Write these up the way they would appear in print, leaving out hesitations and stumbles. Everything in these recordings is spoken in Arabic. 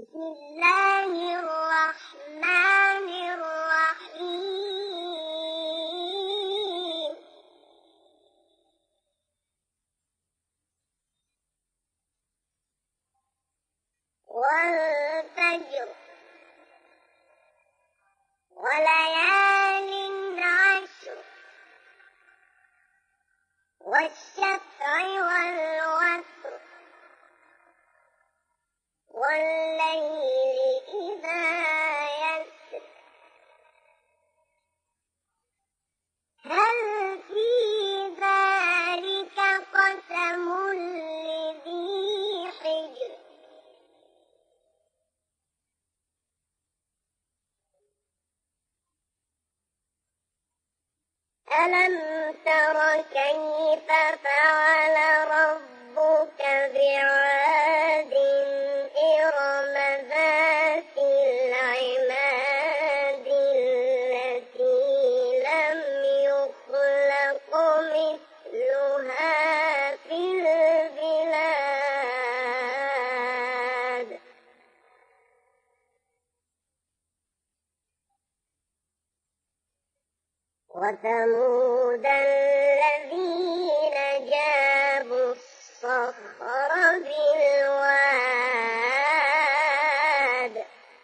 بسم الله الرحمن الرحيم والفجر وليال عشر والشفع والوتر والليل إذا يسر هل في ذلك قسم لذي حجر ألم تر كيف فعل ربك بعاد إرم ذات العماد التي لم يخلق مثلها في البلاد وثمود الذين جابوا الصخر بالواد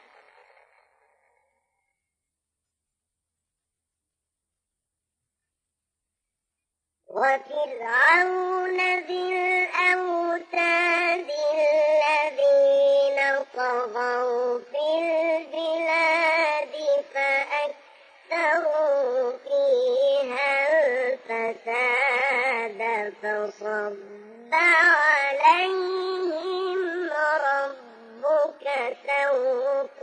وفرعون ذي الأوتاد الذين طغوا في البلاد فأكثروا فيها الفساد فصب عليهم ربك سوط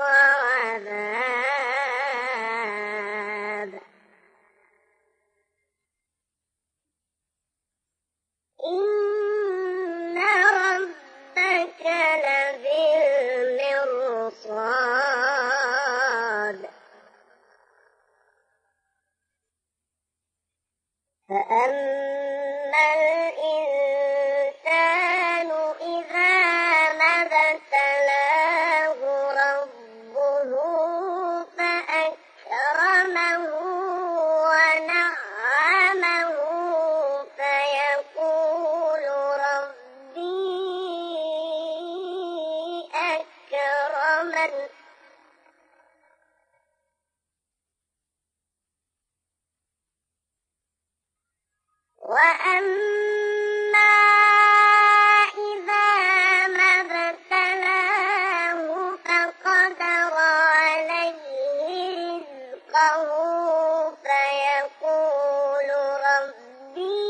عذاب إن ربك لبالمرصاد فأما الإنسان إذا ما ابتلاه ربه فأكرمه ونعمه فيقول ربي أكرمن وأما إذا ما ابتلاه فقدر عليه رزقه فيقول ربي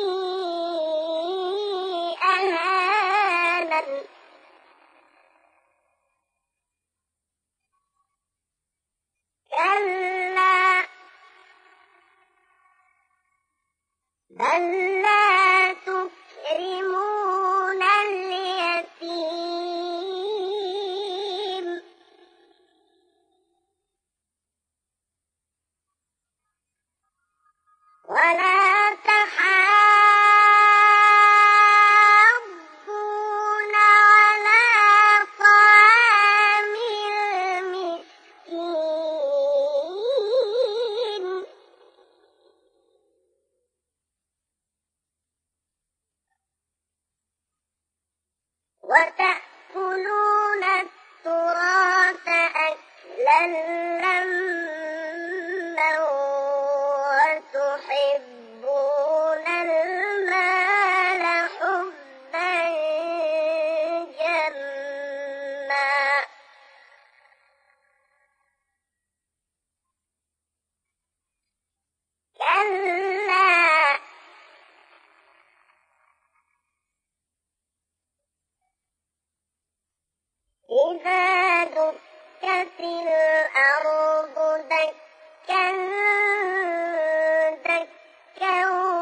أهانن كلا بل لا تكرمون اليتيم ولا تحاضون على طعام المسكين وتأكلون التراث أكلا لما وتحبون المال حبا جما كلا إذا دكت الأرض دكا دكا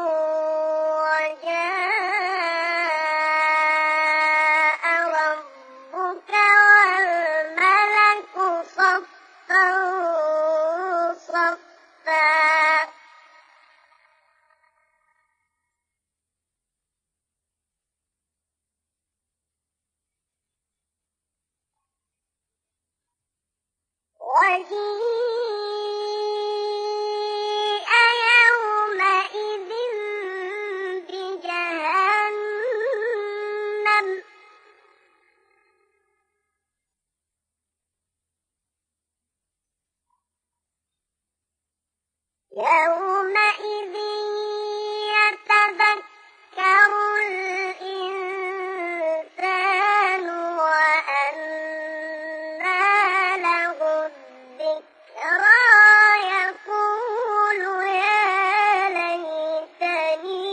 وجاء ربك والملك صفا صفا وجيء يومئذ بجهنم يومئذ يتذكر الإنسان وأنى له الذكرى يقول يا ليتني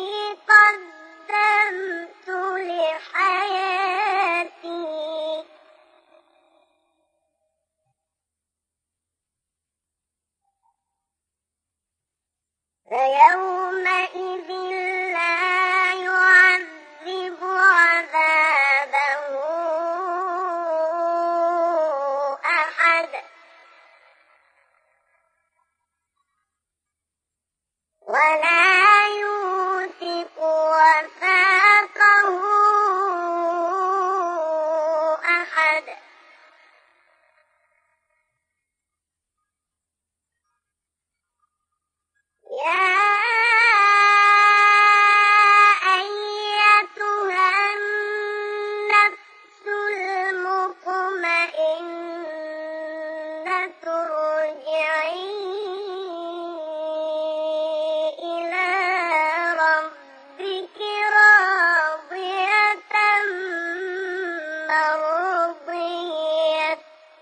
قدمت لحياتي فيومئذ لا يعذب عذابه أحد ولا يوثق وثاقه أحد يا أيتها النفس المطمئنة ارجعي إلى ربك راضية مرضية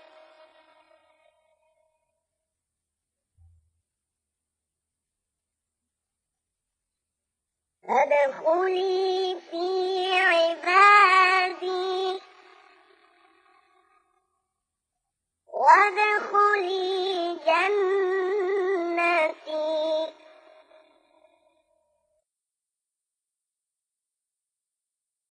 فادخلي في عبادي وادخلي جنتي